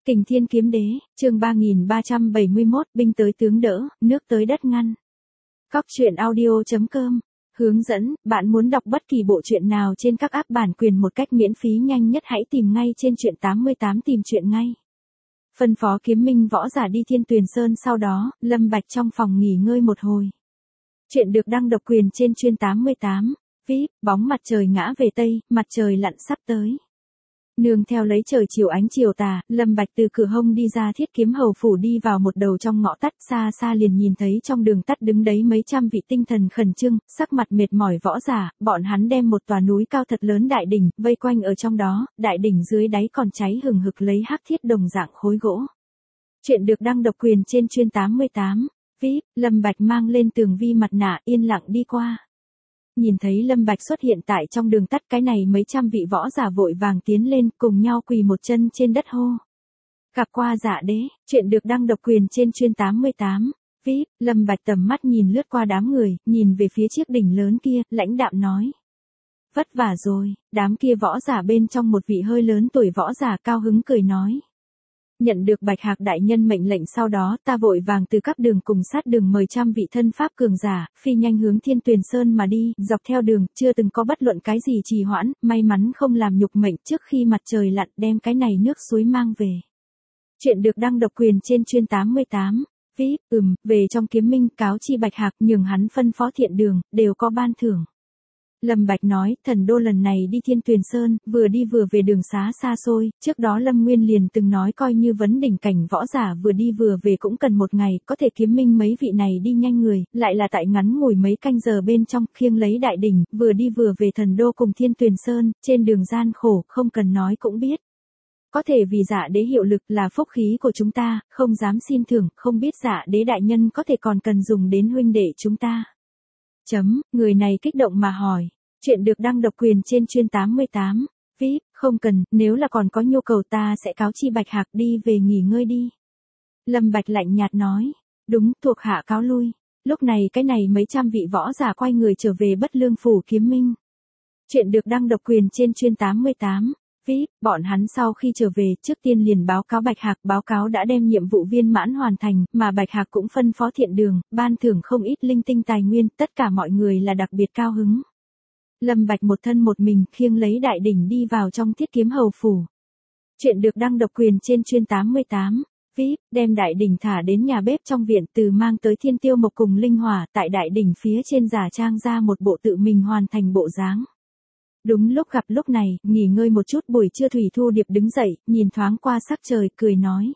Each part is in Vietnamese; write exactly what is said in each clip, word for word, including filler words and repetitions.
Kình Thiên Kiếm Đế, chương ba nghìn ba trăm bảy mươi mốt, binh tới tướng đỡ, nước tới đất ngăn. Cóc truyện audio chấm com. Hướng dẫn, bạn muốn đọc bất kỳ bộ truyện nào trên các app bản quyền một cách miễn phí nhanh nhất hãy tìm ngay trên truyện tám mươi tám tìm truyện ngay. Phân phó Kiếm Minh võ giả đi Thiên Tuyền Sơn, sau đó, Lâm Bạch trong phòng nghỉ ngơi một hồi. Chuyện được đăng độc quyền trên chuyên tám mươi tám. vê i pê, bóng mặt trời ngã về Tây, mặt trời lặn sắp tới. Nương theo lấy trời chiều ánh chiều tà, Lâm Bạch từ cửa hông đi ra Thiết Kiếm Hầu phủ đi vào một đầu trong ngõ tắt, xa xa liền nhìn thấy trong đường tắt đứng đấy mấy trăm vị tinh thần khẩn trương, sắc mặt mệt mỏi võ giả, bọn hắn đem một tòa núi cao thật lớn đại đỉnh vây quanh ở trong đó, đại đỉnh dưới đáy còn cháy hừng hực lấy hắc thiết đồng dạng khối gỗ. Chuyện được đăng độc quyền trên chuyên tám mươi tám. vê i pê, Lâm Bạch mang lên tường vi mặt nạ yên lặng đi qua. Nhìn thấy Lâm Bạch xuất hiện tại trong đường tắt, cái này mấy trăm vị võ giả vội vàng tiến lên cùng nhau quỳ một chân trên đất hô. Gặp qua Dạ Đế, chuyện được đăng độc quyền trên chuyên tám mươi tám. vê i pê, Lâm Bạch tầm mắt nhìn lướt qua đám người, nhìn về phía chiếc đỉnh lớn kia, lãnh đạm nói. Vất vả rồi, đám kia võ giả bên trong một vị hơi lớn tuổi võ giả cao hứng cười nói. Nhận được Bạch Hạc đại nhân mệnh lệnh sau đó, ta vội vàng từ các đường cùng sát đường mời trăm vị thân pháp cường giả, phi nhanh hướng Thiên Tuyền Sơn mà đi, dọc theo đường, chưa từng có bất luận cái gì trì hoãn, may mắn không làm nhục mệnh trước khi mặt trời lặn đem cái này nước suối mang về. Chuyện được đăng độc quyền trên chuyên tám mươi tám. vê i pê, ừm, về trong Kiếm Minh cáo chi Bạch Hạc nhường hắn phân phó thiện đường, đều có ban thưởng. Lâm Bạch nói, thần đô lần này đi Thiên Tuyền Sơn, vừa đi vừa về đường xá xa xôi, trước đó Lâm Nguyên liền từng nói coi như vấn đỉnh cảnh võ giả vừa đi vừa về cũng cần một ngày, có thể Kiếm Minh mấy vị này đi nhanh người, lại là tại ngắn ngủi mấy canh giờ bên trong, khiêng lấy đại đỉnh, vừa đi vừa về thần đô cùng Thiên Tuyền Sơn, trên đường gian khổ, không cần nói cũng biết. Có thể vì Dạ Đế hiệu lực là phúc khí của chúng ta, không dám xin thưởng, không biết Dạ Đế đại nhân có thể còn cần dùng đến huynh đệ chúng ta. Chấm, người này kích động mà hỏi. Chuyện được đăng độc quyền trên chuyên tám mươi tám. vê i pê, không cần, nếu là còn có nhu cầu ta sẽ cáo chi Bạch Hạc đi về nghỉ ngơi đi. Lâm Bạch lạnh nhạt nói. Đúng, thuộc hạ cáo lui. Lúc này cái này mấy trăm vị võ giả quay người trở về Bất Lương phủ Kiếm Minh. Chuyện được đăng độc quyền trên chuyên tám mươi tám. vê i pê, bọn hắn sau khi trở về, trước tiên liền báo cáo Bạch Hạc, báo cáo đã đem nhiệm vụ viên mãn hoàn thành, mà Bạch Hạc cũng phân phó thiện đường, ban thưởng không ít linh tinh tài nguyên, tất cả mọi người là đặc biệt cao hứng. Lâm Bạch một thân một mình khiêng lấy đại đỉnh đi vào trong Thiết Kiếm Hầu phủ. Chuyện được đăng độc quyền trên chuyên tám mươi tám. vê i pê, đem đại đỉnh thả đến nhà bếp trong viện, từ mang tới Thiên Tiêu Mộc cùng linh hỏa, tại đại đỉnh phía trên giả trang ra một bộ tự mình hoàn thành bộ dáng. Đúng lúc gặp lúc này, nghỉ ngơi một chút buổi trưa Thủy Thu Điệp đứng dậy, nhìn thoáng qua sắc trời, cười nói.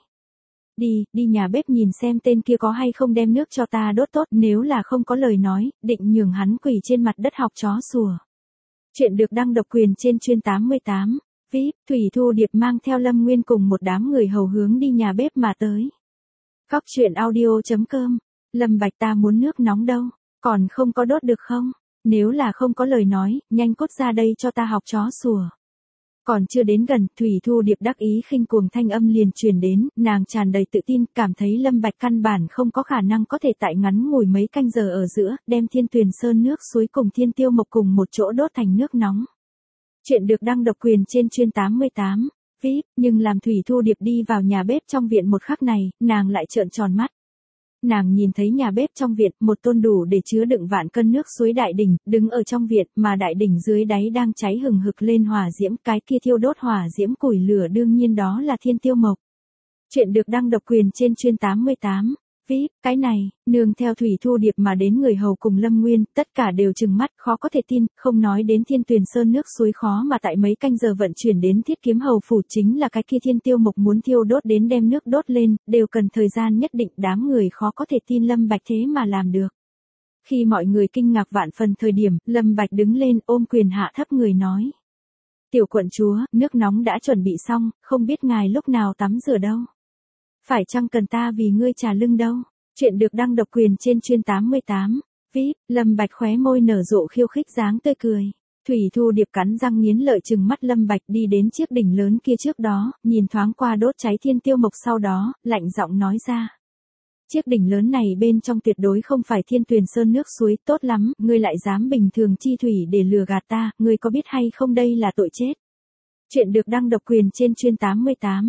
Đi, đi nhà bếp nhìn xem tên kia có hay không đem nước cho ta đốt tốt, nếu là không có lời nói, định nhường hắn quỳ trên mặt đất học chó sủa. Chuyện được đăng độc quyền trên chuyên tám mươi tám. vê i pê, Thủy Thu Điệp mang theo Lâm Nguyên cùng một đám người hầu hướng đi nhà bếp mà tới. Cóc truyện audio chấm com. Lâm Bạch ta muốn nước nóng đâu, còn không có đốt được không? Nếu là không có lời nói, nhanh cốt ra đây cho ta học chó sủa. Còn chưa đến gần, Thủy Thu Điệp đắc ý khinh cuồng thanh âm liền truyền đến, nàng tràn đầy tự tin, cảm thấy Lâm Bạch căn bản không có khả năng có thể tại ngắn ngủi mấy canh giờ ở giữa, đem Thiên Tuyền Sơn nước suối cùng Thiên Tiêu Mộc cùng một chỗ đốt thành nước nóng. Chuyện được đăng độc quyền trên chuyên tám mươi tám. vê i pê, nhưng làm Thủy Thu Điệp đi vào nhà bếp trong viện một khắc này, nàng lại trợn tròn mắt. Nàng nhìn thấy nhà bếp trong viện, một tôn đủ để chứa đựng vạn cân nước suối đại đỉnh, đứng ở trong viện, mà đại đỉnh dưới đáy đang cháy hừng hực lên hỏa diễm, cái kia thiêu đốt hỏa diễm củi lửa đương nhiên đó là Thiên Tiêu Mộc. Chuyện được đăng độc quyền trên chuyên tám mươi tám. vê i pê, cái này, nương theo Thủy Thu Điệp mà đến người hầu cùng Lâm Nguyên, tất cả đều trừng mắt, khó có thể tin, không nói đến Thiên Tuyền Sơn nước suối khó mà tại mấy canh giờ vận chuyển đến Thiết Kiếm Hầu phủ, chính là cái kia Thiên Tiêu Mộc muốn thiêu đốt đến đem nước đốt lên, đều cần thời gian nhất định, đám người khó có thể tin Lâm Bạch thế mà làm được. Khi mọi người kinh ngạc vạn phần thời điểm, Lâm Bạch đứng lên ôm quyền hạ thấp người nói. Tiểu quận chúa, nước nóng đã chuẩn bị xong, không biết ngài lúc nào tắm rửa đâu. Phải chăng cần ta vì ngươi trà lưng đâu? Chuyện được đăng độc quyền trên chuyên tám mươi tám. vê i pê, Lâm Bạch khóe môi nở rộ khiêu khích dáng tươi cười. Thủy Thu Điệp cắn răng nghiến lợi trừng mắt Lâm Bạch đi đến chiếc đỉnh lớn kia trước đó, nhìn thoáng qua đốt cháy Thiên Tiêu Mộc sau đó, lạnh giọng nói ra. Chiếc đỉnh lớn này bên trong tuyệt đối không phải Thiên Tuyền Sơn nước suối, tốt lắm, ngươi lại dám bình thường chi thủy để lừa gạt ta, ngươi có biết hay không đây là tội chết. Chuyện được đăng độc quyền trên chuyên tám mươi tám. vê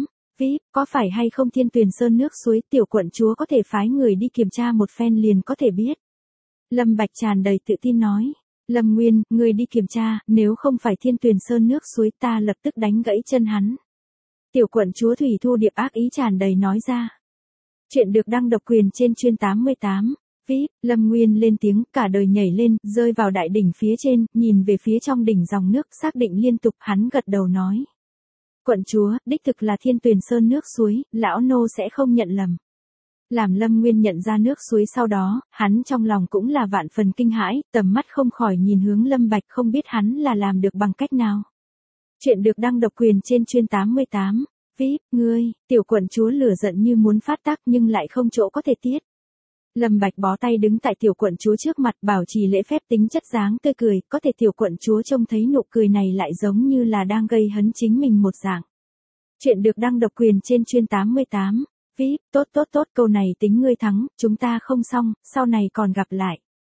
vê i pê, có phải hay không Thiên Tuyền Sơn nước suối, tiểu quận chúa có thể phái người đi kiểm tra một phen liền có thể biết. Lâm Bạch tràn đầy tự tin nói. Lâm Nguyên, người đi kiểm tra, nếu không phải Thiên Tuyền Sơn nước suối ta lập tức đánh gãy chân hắn. Tiểu quận chúa Thủy Thu Điệp ác ý tràn đầy nói ra. Chuyện được đăng độc quyền trên chuyên tám mươi tám. vê i pê, Lâm Nguyên lên tiếng, cả đời nhảy lên, rơi vào đại đỉnh phía trên, nhìn về phía trong đỉnh dòng nước, xác định liên tục, hắn gật đầu nói. Quận chúa, đích thực là Thiên Tuyền Sơn nước suối, lão nô sẽ không nhận lầm. Làm Lâm Nguyên nhận ra nước suối sau đó, hắn trong lòng cũng là vạn phần kinh hãi, tầm mắt không khỏi nhìn hướng Lâm Bạch, không biết hắn là làm được bằng cách nào. Chuyện được đăng độc quyền trên chuyên tám mươi tám. vê i pê, ngươi, tiểu quận chúa lửa giận như muốn phát tác nhưng lại không chỗ có thể tiết. Lâm Bạch bó tay đứng tại tiểu quận chúa trước mặt, bảo trì lễ phép tính chất dáng tươi cười, có thể tiểu quận chúa trông thấy nụ cười này lại giống như là đang gây hấn chính mình một dạng. Chuyện được đăng độc quyền trên chuyên tám mươi tám. vê i pê, tốt tốt tốt, câu này tính ngươi thắng, chúng ta không xong, sau này còn gặp lại.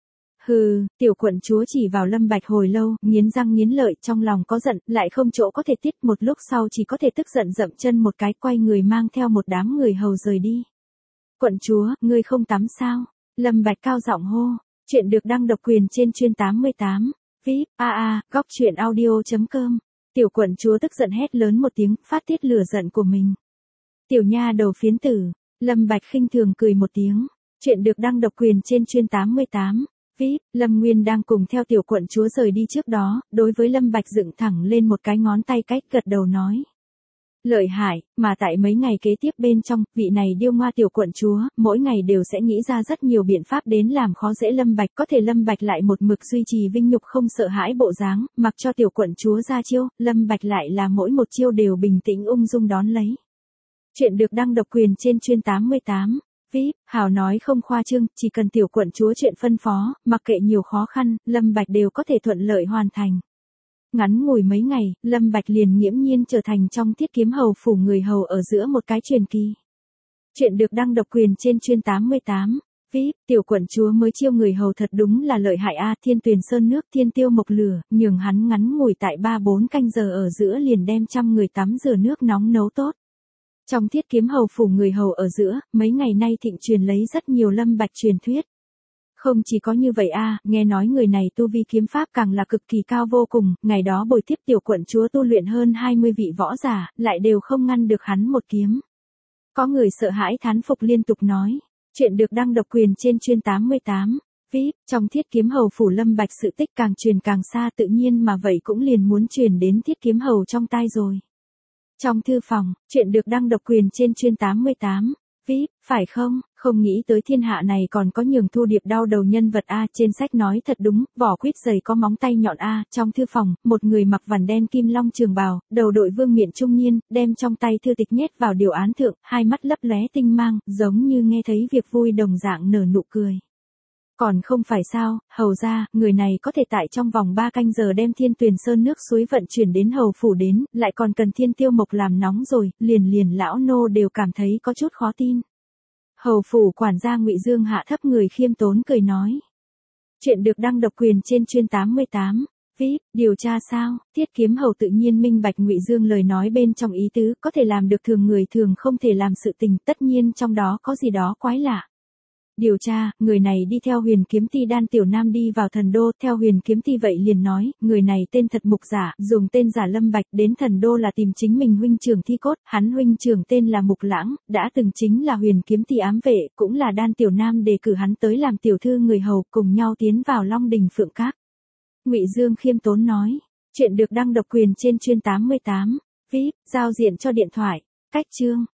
Hừ, tiểu quận chúa chỉ vào Lâm Bạch hồi lâu, nghiến răng nghiến lợi, trong lòng có giận, lại không chỗ có thể tiết, một lúc sau chỉ có thể tức giận dậm chân một cái, quay người mang theo một đám người hầu rời đi. Quận chúa, ngươi không tắm sao? Lâm Bạch cao giọng hô. Chuyện được đăng độc quyền trên chuyên tám mươi tám. vê i pê, a a, góc truyện audio chấm com. Tiểu quận chúa tức giận hét lớn một tiếng, phát tiết lửa giận của mình. Tiểu nha đầu phiến tử. Lâm Bạch khinh thường cười một tiếng. Chuyện được đăng độc quyền trên chuyên tám mươi tám. vê i pê, Lâm Nguyên đang cùng theo tiểu quận chúa rời đi trước đó, đối với Lâm Bạch dựng thẳng lên một cái ngón tay cách gật đầu nói. Lợi hại, mà tại mấy ngày kế tiếp bên trong, vị này điêu ngoa tiểu quận chúa, mỗi ngày đều sẽ nghĩ ra rất nhiều biện pháp đến làm khó dễ Lâm Bạch, có thể Lâm Bạch lại một mực duy trì vinh nhục không sợ hãi bộ dáng, mặc cho tiểu quận chúa ra chiêu, Lâm Bạch lại là mỗi một chiêu đều bình tĩnh ung dung đón lấy. Chuyện được đăng độc quyền trên chuyên tám mươi tám. vê i pê, hào nói không khoa trương, chỉ cần tiểu quận chúa chuyện phân phó, mặc kệ nhiều khó khăn, Lâm Bạch đều có thể thuận lợi hoàn thành. Ngắn ngủi mấy ngày, Lâm Bạch liền nghiễm nhiên trở thành trong Thiết Kiếm Hầu phủ người hầu ở giữa một cái truyền kỳ. Chuyện được đăng độc quyền trên chuyên tám mươi tám. vê i pê, tiểu quận chúa mới chiêu người hầu thật đúng là lợi hại a, Thiên Tuyền Sơn nước, Thiên Tiêu Mộc lửa, nhường hắn ngắn ngủi tại ba bốn canh giờ ở giữa liền đem trăm người tắm rửa nước nóng nấu tốt. Trong Thiết Kiếm Hầu phủ người hầu ở giữa, mấy ngày nay thịnh truyền lấy rất nhiều Lâm Bạch truyền thuyết. Không chỉ có như vậy a, nghe nói người này tu vi kiếm pháp càng là cực kỳ cao vô cùng, ngày đó bồi tiếp tiểu quận chúa tu luyện hơn hai mươi vị võ giả, lại đều không ngăn được hắn một kiếm. Có người sợ hãi thán phục liên tục nói. Chuyện được đăng độc quyền trên chuyên tám mươi tám. vê i pê, trong Thiết Kiếm Hầu phủ Lâm Bạch sự tích càng truyền càng xa, tự nhiên mà vậy cũng liền muốn truyền đến Thiết Kiếm Hầu trong tai rồi. Trong thư phòng, chuyện được đăng độc quyền trên chuyên tám mươi tám. vê i pê, phải không, không nghĩ tới thiên hạ này còn có nhường Thu Điệp đau đầu nhân vật a, trên sách nói thật đúng, vỏ quýt dày có móng tay nhọn a, trong thư phòng, một người mặc vằn đen kim long trường bào, đầu đội vương miện trung niên, đem trong tay thư tịch nhét vào điều án thượng, hai mắt lấp lóe tinh mang, giống như nghe thấy việc vui đồng dạng nở nụ cười. Còn không phải sao, hầu ra, người này có thể tại trong vòng ba canh giờ đem Thiên Tuyền Sơn nước suối vận chuyển đến hầu phủ đến, lại còn cần Thiên Tiêu Mộc làm nóng rồi, liền liền lão nô đều cảm thấy có chút khó tin. Hầu phủ quản gia Ngụy Dương hạ thấp người khiêm tốn cười nói. Chuyện được đăng độc quyền trên chuyên tám mươi tám. vê i pê, điều tra sao, Thiết Kiếm Hầu tự nhiên minh bạch Ngụy Dương lời nói bên trong ý tứ, có thể làm được thường người thường không thể làm sự tình, tất nhiên trong đó có gì đó quái lạ. Điều tra, người này đi theo Huyền Kiếm Ti Đan Tiểu Nam đi vào thần đô, theo Huyền Kiếm Ti vậy liền nói, người này tên thật Mục Giả, dùng tên giả Lâm Bạch, đến thần đô là tìm chính mình huynh trưởng thi cốt, hắn huynh trưởng tên là Mục Lãng, đã từng chính là Huyền Kiếm Ti ám vệ, cũng là Đan Tiểu Nam đề cử hắn tới làm tiểu thư người hầu, cùng nhau tiến vào Long Đình Phượng Các. Ngụy Dương khiêm tốn nói, chuyện được đăng độc quyền trên chuyên tám mươi tám. vê i pê, giao diện cho điện thoại, cách chương.